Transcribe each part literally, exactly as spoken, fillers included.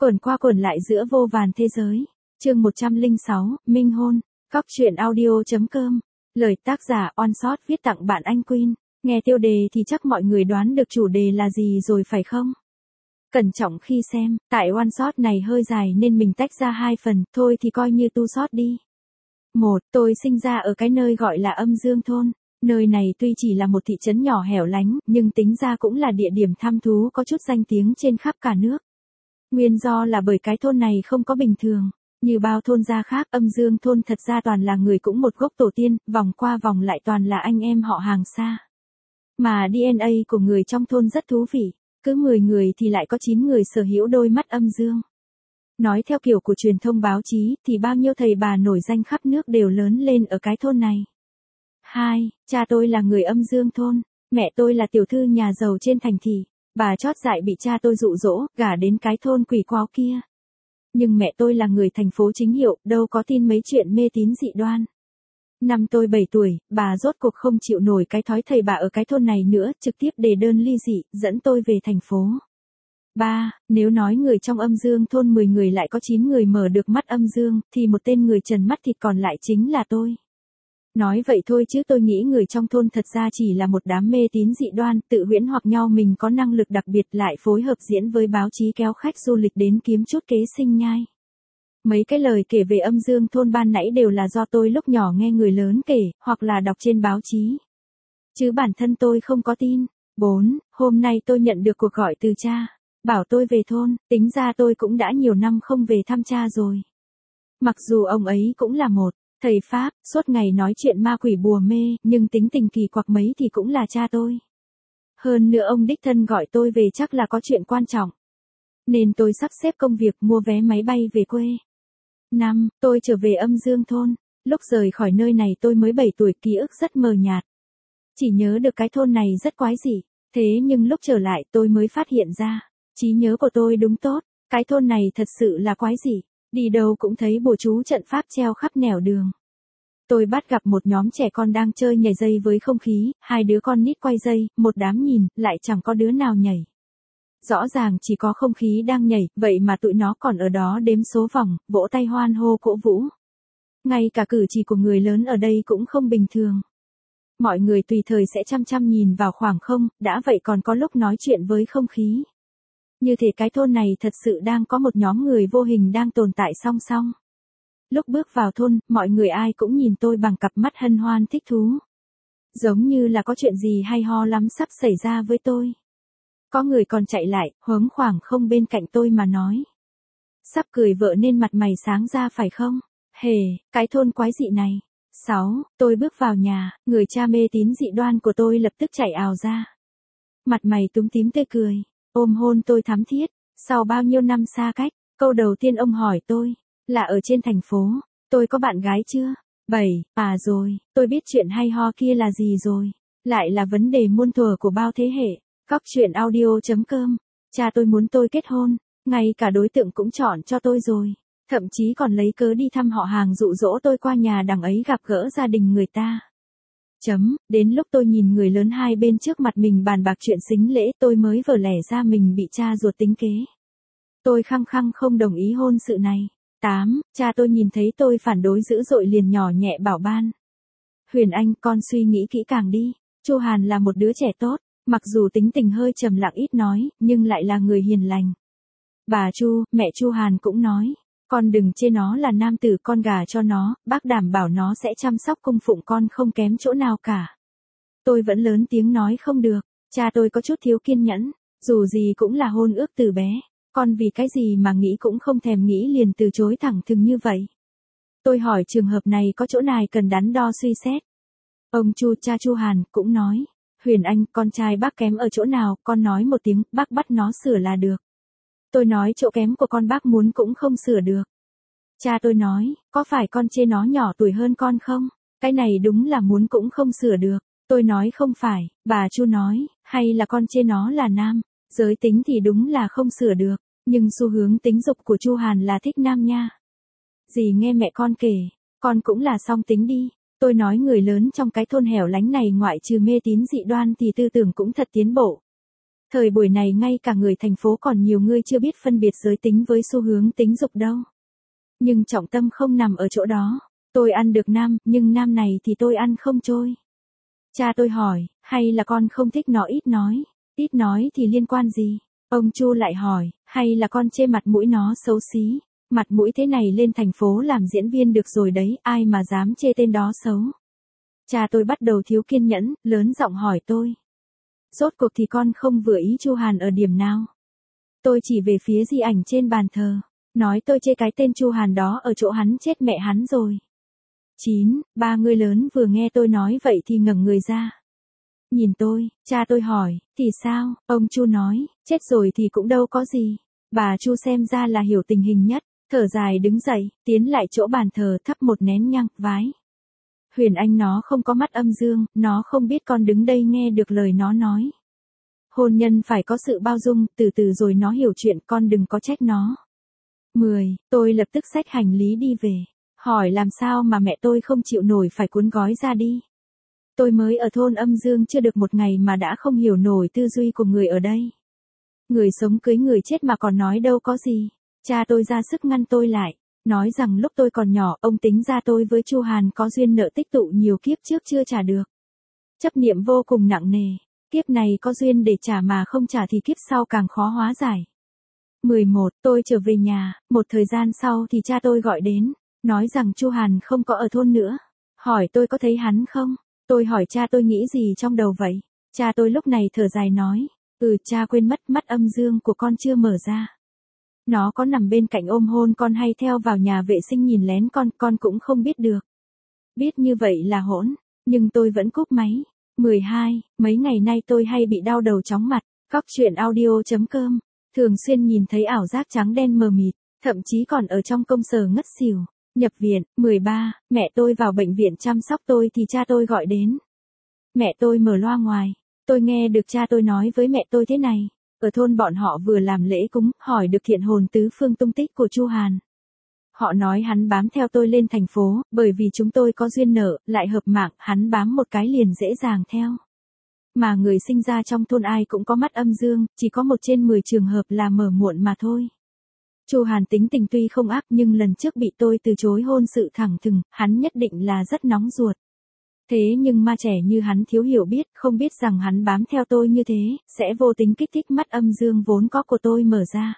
Quẩn qua quẩn lại giữa vô vàn thế giới. Chương một trăm lẻ sáu, Minh hôn. Cóc truyện audio chấm com. Lời tác giả Onshot viết tặng bạn anh Queen. Nghe tiêu đề thì chắc mọi người đoán được chủ đề là gì rồi phải không? Cẩn trọng khi xem, tại Onshot này hơi dài nên mình tách ra hai phần, thôi thì coi như tu sót đi. Một, tôi sinh ra ở cái nơi gọi là Âm Dương Thôn. Nơi này tuy chỉ là một thị trấn nhỏ hẻo lánh, nhưng tính ra cũng là địa điểm thăm thú có chút danh tiếng trên khắp cả nước. Nguyên do là bởi cái thôn này không có bình thường. Như bao thôn gia khác, Âm Dương Thôn thật ra toàn là người cũng một gốc tổ tiên, vòng qua vòng lại toàn là anh em họ hàng xa. Mà đê en a của người trong thôn rất thú vị, cứ mười người thì lại có chín người sở hữu đôi mắt âm dương. Nói theo kiểu của truyền thông báo chí thì bao nhiêu thầy bà nổi danh khắp nước đều lớn lên ở cái thôn này. Hai, cha tôi là người Âm Dương Thôn, mẹ tôi là tiểu thư nhà giàu trên thành thị. Bà chót dại bị cha tôi dụ dỗ, gả đến cái thôn quỷ quáo kia. Nhưng mẹ tôi là người thành phố chính hiệu, đâu có tin mấy chuyện mê tín dị đoan. Năm tôi bảy tuổi, bà rốt cuộc không chịu nổi cái thói thầy bà ở cái thôn này nữa, trực tiếp đề đơn ly dị, dẫn tôi về thành phố. Ba, nếu nói người trong Âm Dương Thôn mười người lại có chín người mở được mắt âm dương, thì một tên người trần mắt thịt còn lại chính là tôi. Nói vậy thôi chứ tôi nghĩ người trong thôn thật ra chỉ là một đám mê tín dị đoan, tự huyễn hoặc nhau mình có năng lực đặc biệt lại phối hợp diễn với báo chí kéo khách du lịch đến kiếm chút kế sinh nhai. Mấy cái lời kể về Âm Dương Thôn ban nãy đều là do tôi lúc nhỏ nghe người lớn kể, hoặc là đọc trên báo chí. Chứ bản thân tôi không có tin. Bốn, hôm nay tôi nhận được cuộc gọi từ cha, bảo tôi về thôn, tính ra tôi cũng đã nhiều năm không về thăm cha rồi. Mặc dù ông ấy cũng là một thầy Pháp, suốt ngày nói chuyện ma quỷ bùa mê, nhưng tính tình kỳ quặc mấy thì cũng là cha tôi. Hơn nữa ông đích thân gọi tôi về chắc là có chuyện quan trọng. Nên tôi sắp xếp công việc mua vé máy bay về quê. Năm, tôi trở về Âm Dương Thôn. Lúc rời khỏi nơi này tôi mới bảy tuổi, ký ức rất mờ nhạt. Chỉ nhớ được cái thôn này rất quái dị. Thế nhưng lúc trở lại tôi mới phát hiện ra, trí nhớ của tôi đúng tốt, cái thôn này thật sự là quái dị. Đi đâu cũng thấy bùa chú trận pháp treo khắp nẻo đường. Tôi bắt gặp một nhóm trẻ con đang chơi nhảy dây với không khí, hai đứa con nít quay dây, một đám nhìn, lại chẳng có đứa nào nhảy. Rõ ràng chỉ có không khí đang nhảy, vậy mà tụi nó còn ở đó đếm số vòng, vỗ tay hoan hô cổ vũ. Ngay cả cử chỉ của người lớn ở đây cũng không bình thường. Mọi người tùy thời sẽ chăm chăm nhìn vào khoảng không, đã vậy còn có lúc nói chuyện với không khí. Như thể cái thôn này thật sự đang có một nhóm người vô hình đang tồn tại song song. Lúc bước vào thôn, mọi người ai cũng nhìn tôi bằng cặp mắt hân hoan thích thú. Giống như là có chuyện gì hay ho lắm sắp xảy ra với tôi. Có người còn chạy lại, huống khoảng không bên cạnh tôi mà nói. Sắp cười vợ nên mặt mày sáng ra phải không? Hề, cái thôn quái dị này. Sáu, tôi bước vào nhà, người cha mê tín dị đoan của tôi lập tức chạy ào ra. Mặt mày túm tím tươi cười, ôm hôn tôi thắm thiết. Sau bao nhiêu năm xa cách, câu đầu tiên ông hỏi tôi, là ở trên thành phố, tôi có bạn gái chưa? Bảy, à rồi, tôi biết chuyện hay ho kia là gì rồi. Lại là vấn đề muôn thuở của bao thế hệ. Cóc truyện audio chấm com. Cha tôi muốn tôi kết hôn, ngay cả đối tượng cũng chọn cho tôi rồi. Thậm chí còn lấy cớ đi thăm họ hàng dụ dỗ tôi qua nhà đằng ấy gặp gỡ gia đình người ta. Chấm, đến lúc tôi nhìn người lớn hai bên trước mặt mình bàn bạc chuyện sính lễ tôi mới vờ lẻ ra mình bị cha ruột tính kế. Tôi khăng khăng không đồng ý hôn sự này. Tám, cha tôi nhìn thấy tôi phản đối dữ dội liền nhỏ nhẹ bảo ban. Huyền Anh, con suy nghĩ kỹ càng đi. Chu Hàn là một đứa trẻ tốt, mặc dù tính tình hơi trầm lặng ít nói, nhưng lại là người hiền lành. Bà Chu, mẹ Chu Hàn cũng nói, con đừng chê nó là nam tử, con gả cho nó, bác đảm bảo nó sẽ chăm sóc cung phụng con không kém chỗ nào cả. Tôi vẫn lớn tiếng nói không được, cha tôi có chút thiếu kiên nhẫn, dù gì cũng là hôn ước từ bé, con vì cái gì mà nghĩ cũng không thèm nghĩ liền từ chối thẳng thừng như vậy. Tôi hỏi trường hợp này có chỗ nào cần đắn đo suy xét. Ông Chu, cha Chu Hàn, cũng nói, Huyền Anh, con trai bác kém ở chỗ nào, con nói một tiếng, bác bắt nó sửa là được. Tôi nói chỗ kém của con bác muốn cũng không sửa được. Cha tôi nói, có phải con chê nó nhỏ tuổi hơn con không? Cái này đúng là muốn cũng không sửa được. Tôi nói không phải, bà Chu nói, hay là con chê nó là nam, giới tính thì đúng là không sửa được, nhưng xu hướng tính dục của Chu Hàn là thích nam nha. Dì nghe mẹ con kể, con cũng là song tính đi. Tôi nói người lớn trong cái thôn hẻo lánh này ngoại trừ mê tín dị đoan thì tư tưởng cũng thật tiến bộ. Thời buổi này ngay cả người thành phố còn nhiều người chưa biết phân biệt giới tính với xu hướng tính dục đâu. Nhưng trọng tâm không nằm ở chỗ đó. Tôi ăn được nam, nhưng nam này thì tôi ăn không trôi. Cha tôi hỏi, hay là con không thích nó ít nói? Ít nói thì liên quan gì? Ông Chu lại hỏi, hay là con chê mặt mũi nó xấu xí? Mặt mũi thế này lên thành phố làm diễn viên được rồi đấy, ai mà dám chê tên đó xấu? Cha tôi bắt đầu thiếu kiên nhẫn, lớn giọng hỏi tôi. Rốt cuộc thì con không vừa ý Chu Hàn ở điểm nào? Tôi chỉ về phía di ảnh trên bàn thờ, nói tôi chê cái tên Chu Hàn đó ở chỗ hắn chết mẹ hắn rồi. Chín, ba người lớn vừa nghe tôi nói vậy thì ngẩng người ra. Nhìn tôi, cha tôi hỏi, thì sao? Ông Chu nói, chết rồi thì cũng đâu có gì. Bà Chu xem ra là hiểu tình hình nhất, thở dài đứng dậy, tiến lại chỗ bàn thờ thắp một nén nhang, vái. Huyền Anh nó không có mắt âm dương, nó không biết con đứng đây nghe được lời nó nói. Hôn nhân phải có sự bao dung, từ từ rồi nó hiểu chuyện, con đừng có trách nó. Mười, tôi lập tức xách hành lý đi về. Hỏi làm sao mà mẹ tôi không chịu nổi phải cuốn gói ra đi. Tôi mới ở thôn âm dương chưa được một ngày mà đã không hiểu nổi tư duy của người ở đây. Người sống cưới người chết mà còn nói đâu có gì. Cha tôi ra sức ngăn tôi lại, nói rằng lúc tôi còn nhỏ ông tính ra tôi với Chu Hàn có duyên nợ tích tụ nhiều kiếp trước chưa trả được. Chấp niệm vô cùng nặng nề, kiếp này có duyên để trả mà không trả thì kiếp sau càng khó hóa giải. mười một, tôi trở về nhà, một thời gian sau thì cha tôi gọi đến, nói rằng Chu Hàn không có ở thôn nữa. Hỏi tôi có thấy hắn không? Tôi hỏi cha tôi nghĩ gì trong đầu vậy? Cha tôi lúc này thở dài nói, ừ cha quên mất mắt âm dương của con chưa mở ra. Nó có nằm bên cạnh ôm hôn con hay theo vào nhà vệ sinh nhìn lén con, con cũng không biết được. Biết như vậy là hỗn, nhưng tôi vẫn cúp máy. mười hai, mấy ngày nay tôi hay bị đau đầu chóng mặt, Cóc truyện audio chấm com, thường xuyên nhìn thấy ảo giác trắng đen mờ mịt, thậm chí còn ở trong công sở ngất xỉu. Nhập viện, mười ba, mẹ tôi vào bệnh viện chăm sóc tôi thì cha tôi gọi đến. Mẹ tôi mở loa ngoài, tôi nghe được cha tôi nói với mẹ tôi thế này, ở thôn bọn họ vừa làm lễ cúng, hỏi được thiện hồn tứ phương tung tích của Chu Hàn. Họ nói hắn bám theo tôi lên thành phố, bởi vì chúng tôi có duyên nợ, lại hợp mạng, hắn bám một cái liền dễ dàng theo. Mà người sinh ra trong thôn ai cũng có mắt âm dương, chỉ có một trên mười trường hợp là mở muộn mà thôi. Chu Hàn tính tình tuy không ác nhưng lần trước bị tôi từ chối hôn sự thẳng thừng, hắn nhất định là rất nóng ruột. Thế nhưng ma trẻ như hắn thiếu hiểu biết, không biết rằng hắn bám theo tôi như thế, sẽ vô tình kích thích mắt âm dương vốn có của tôi mở ra.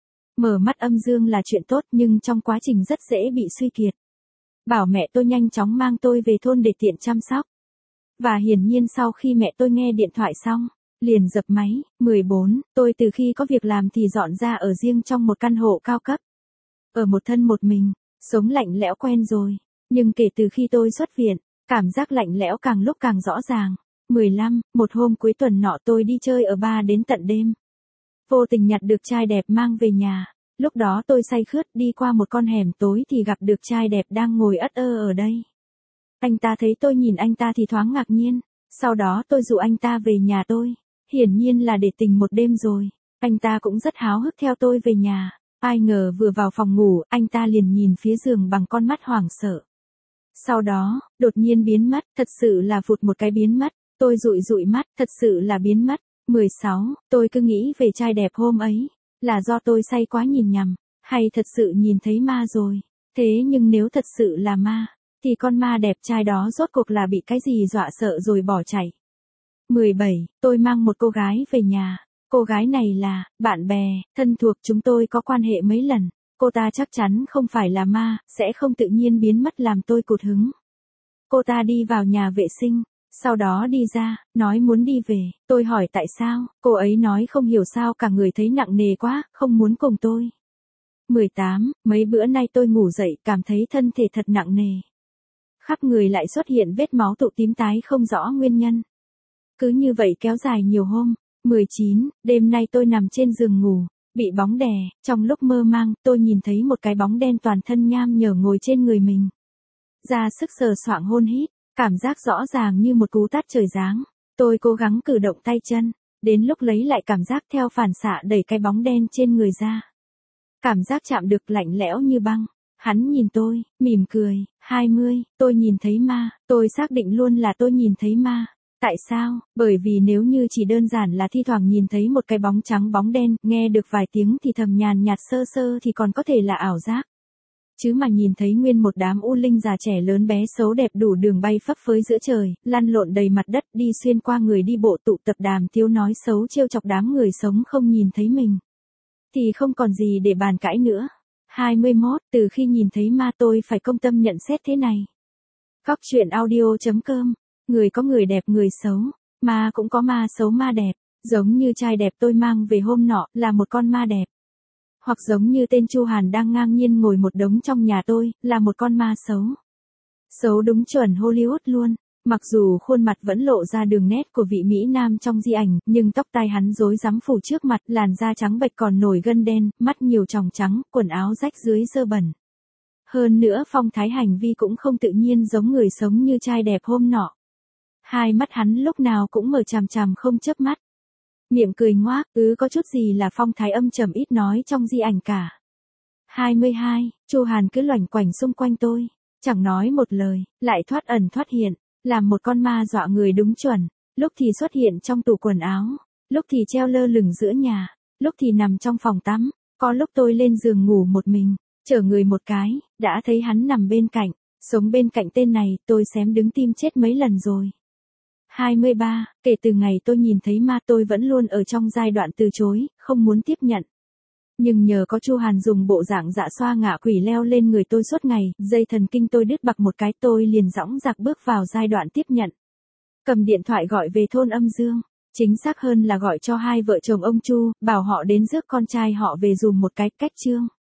Mở mắt âm dương là chuyện tốt nhưng trong quá trình rất dễ bị suy kiệt. Bảo mẹ tôi nhanh chóng mang tôi về thôn để tiện chăm sóc. Và hiển nhiên sau khi mẹ tôi nghe điện thoại xong, liền dập máy. mười bốn, tôi từ khi có việc làm thì dọn ra ở riêng trong một căn hộ cao cấp. Ở một thân một mình, sống lạnh lẽo quen rồi. Nhưng kể từ khi tôi xuất viện, cảm giác lạnh lẽo càng lúc càng rõ ràng. mười lăm, một hôm cuối tuần nọ tôi đi chơi ở bar đến tận đêm. Vô tình nhặt được trai đẹp mang về nhà. Lúc đó tôi say khướt đi qua một con hẻm tối thì gặp được trai đẹp đang ngồi ất ơ ở đây. Anh ta thấy tôi nhìn anh ta thì thoáng ngạc nhiên. Sau đó tôi dụ anh ta về nhà tôi. Hiển nhiên là để tình một đêm rồi. Anh ta cũng rất háo hức theo tôi về nhà. Ai ngờ vừa vào phòng ngủ, anh ta liền nhìn phía giường bằng con mắt hoảng sợ. Sau đó, đột nhiên biến mất, thật sự là vụt một cái biến mất. Tôi dụi dụi mắt, thật sự là biến mất. mười sáu, tôi cứ nghĩ về trai đẹp hôm ấy. Là do tôi say quá nhìn nhầm, hay thật sự nhìn thấy ma rồi. Thế nhưng nếu thật sự là ma, thì con ma đẹp trai đó rốt cuộc là bị cái gì dọa sợ rồi bỏ chạy. mười bảy, tôi mang một cô gái về nhà. Cô gái này là bạn bè, thân thuộc, chúng tôi có quan hệ mấy lần. Cô ta chắc chắn không phải là ma, sẽ không tự nhiên biến mất làm tôi cụt hứng. Cô ta đi vào nhà vệ sinh, sau đó đi ra, nói muốn đi về. Tôi hỏi tại sao, cô ấy nói không hiểu sao cả người thấy nặng nề quá, không muốn cùng tôi. mười tám, mấy bữa nay tôi ngủ dậy cảm thấy thân thể thật nặng nề. Khắp người lại xuất hiện vết máu tụ tím tái không rõ nguyên nhân. Cứ như vậy kéo dài nhiều hôm. mười chín, đêm nay tôi nằm trên giường ngủ, bị bóng đè, trong lúc mơ mang, tôi nhìn thấy một cái bóng đen toàn thân nham nhở ngồi trên người mình. Ra sức sờ soạng hôn hít, cảm giác rõ ràng như một cú tát trời giáng. Tôi cố gắng cử động tay chân, đến lúc lấy lại cảm giác theo phản xạ đẩy cái bóng đen trên người ra. Cảm giác chạm được lạnh lẽo như băng. Hắn nhìn tôi, mỉm cười. hai mươi, tôi nhìn thấy ma, tôi xác định luôn là tôi nhìn thấy ma. Tại sao? Bởi vì nếu như chỉ đơn giản là thi thoảng nhìn thấy một cái bóng trắng bóng đen, nghe được vài tiếng thì thầm nhàn nhạt sơ sơ thì còn có thể là ảo giác. Chứ mà nhìn thấy nguyên một đám u linh già trẻ lớn bé xấu đẹp đủ đường bay phấp phới giữa trời, lăn lộn đầy mặt đất đi xuyên qua người đi bộ tụ tập đàm tiếu nói xấu trêu chọc đám người sống không nhìn thấy mình. Thì không còn gì để bàn cãi nữa. hai mươi mốt, từ khi nhìn thấy ma tôi phải công tâm nhận xét thế này. Góc truyện audio.com, người có người đẹp người xấu, ma cũng có ma xấu ma đẹp, giống như trai đẹp tôi mang về hôm nọ là một con ma đẹp. Hoặc giống như tên Chu Hàn đang ngang nhiên ngồi một đống trong nhà tôi, là một con ma xấu. Xấu đúng chuẩn Hollywood luôn. Mặc dù khuôn mặt vẫn lộ ra đường nét của vị Mỹ Nam trong di ảnh, nhưng tóc tai hắn rối rắm phủ trước mặt, làn da trắng bệch còn nổi gân đen, mắt nhiều tròng trắng, quần áo rách dưới dơ bẩn. Hơn nữa phong thái hành vi cũng không tự nhiên giống người sống như trai đẹp hôm nọ. Hai mắt hắn lúc nào cũng mở chằm chằm không chớp mắt. Miệng cười ngoác, ứ có chút gì là phong thái âm trầm ít nói trong di ảnh cả. hai mươi hai, Chu Hàn cứ loành quanh xung quanh tôi, chẳng nói một lời, lại thoát ẩn thoát hiện, làm một con ma dọa người đúng chuẩn, lúc thì xuất hiện trong tủ quần áo, lúc thì treo lơ lửng giữa nhà, lúc thì nằm trong phòng tắm, có lúc tôi lên giường ngủ một mình, chở người một cái, đã thấy hắn nằm bên cạnh, sống bên cạnh tên này, tôi xém đứng tim chết mấy lần rồi. hai mươi ba, kể từ ngày tôi nhìn thấy ma tôi vẫn luôn ở trong giai đoạn từ chối, không muốn tiếp nhận. Nhưng nhờ có Chu Hàn dùng bộ dạng dạ xoa ngạ quỷ leo lên người tôi suốt ngày, dây thần kinh tôi đứt bặc một cái tôi liền dõng dạc bước vào giai đoạn tiếp nhận. Cầm điện thoại gọi về thôn Âm Dương, chính xác hơn là gọi cho hai vợ chồng ông Chu, bảo họ đến rước con trai họ về dùm một cái cách chương.